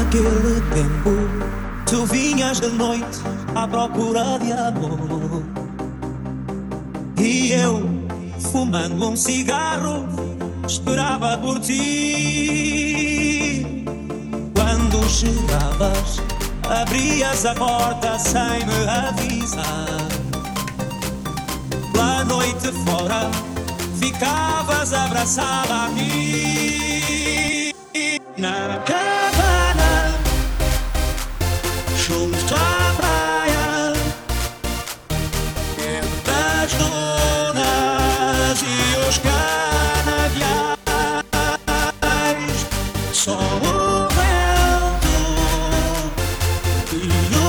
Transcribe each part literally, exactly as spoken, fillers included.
Naquele tempo, tu vinhas de noite à procura de amor, e eu, fumando um cigarro, esperava por ti. Quando chegavas, abrias a porta sem me avisar. Pela noite fora, ficavas abraçada a mim. Na cabana, junto à praia, entre as dunas e os canaviais, só o vento e o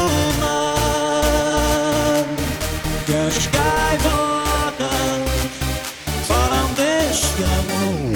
mar, que as gaivotas falam deste amor.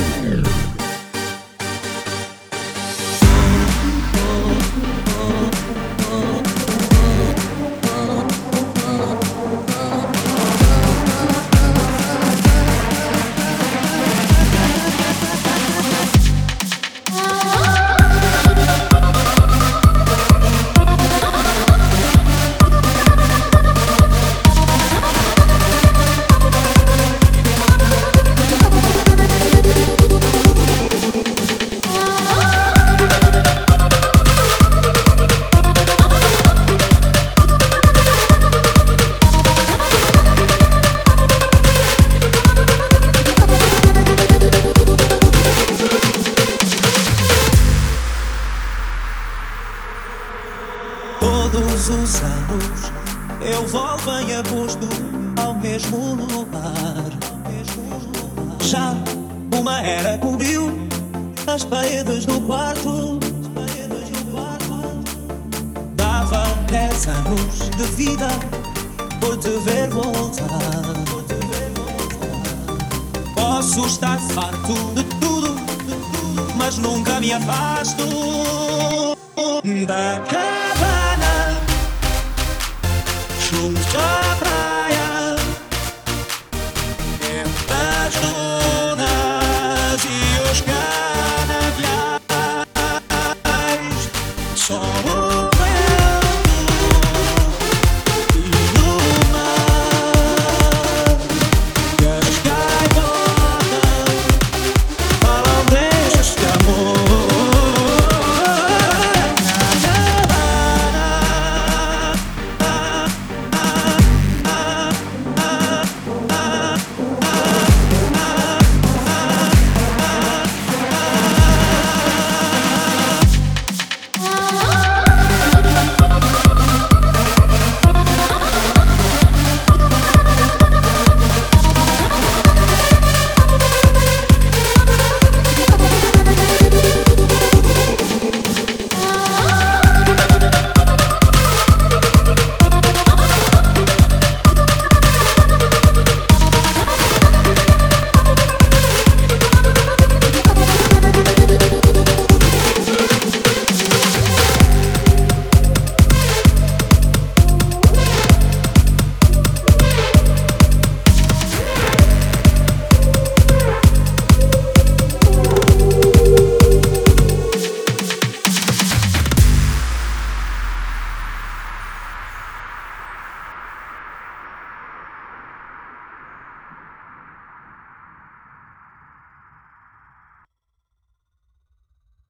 Todos os anos eu volto em agosto ao mesmo lugar. Já uma era cobriu as paredes do quarto. Dava dez anos de vida por te ver voltar. Posso estar farto de tudo, mas nunca me afasto da casa.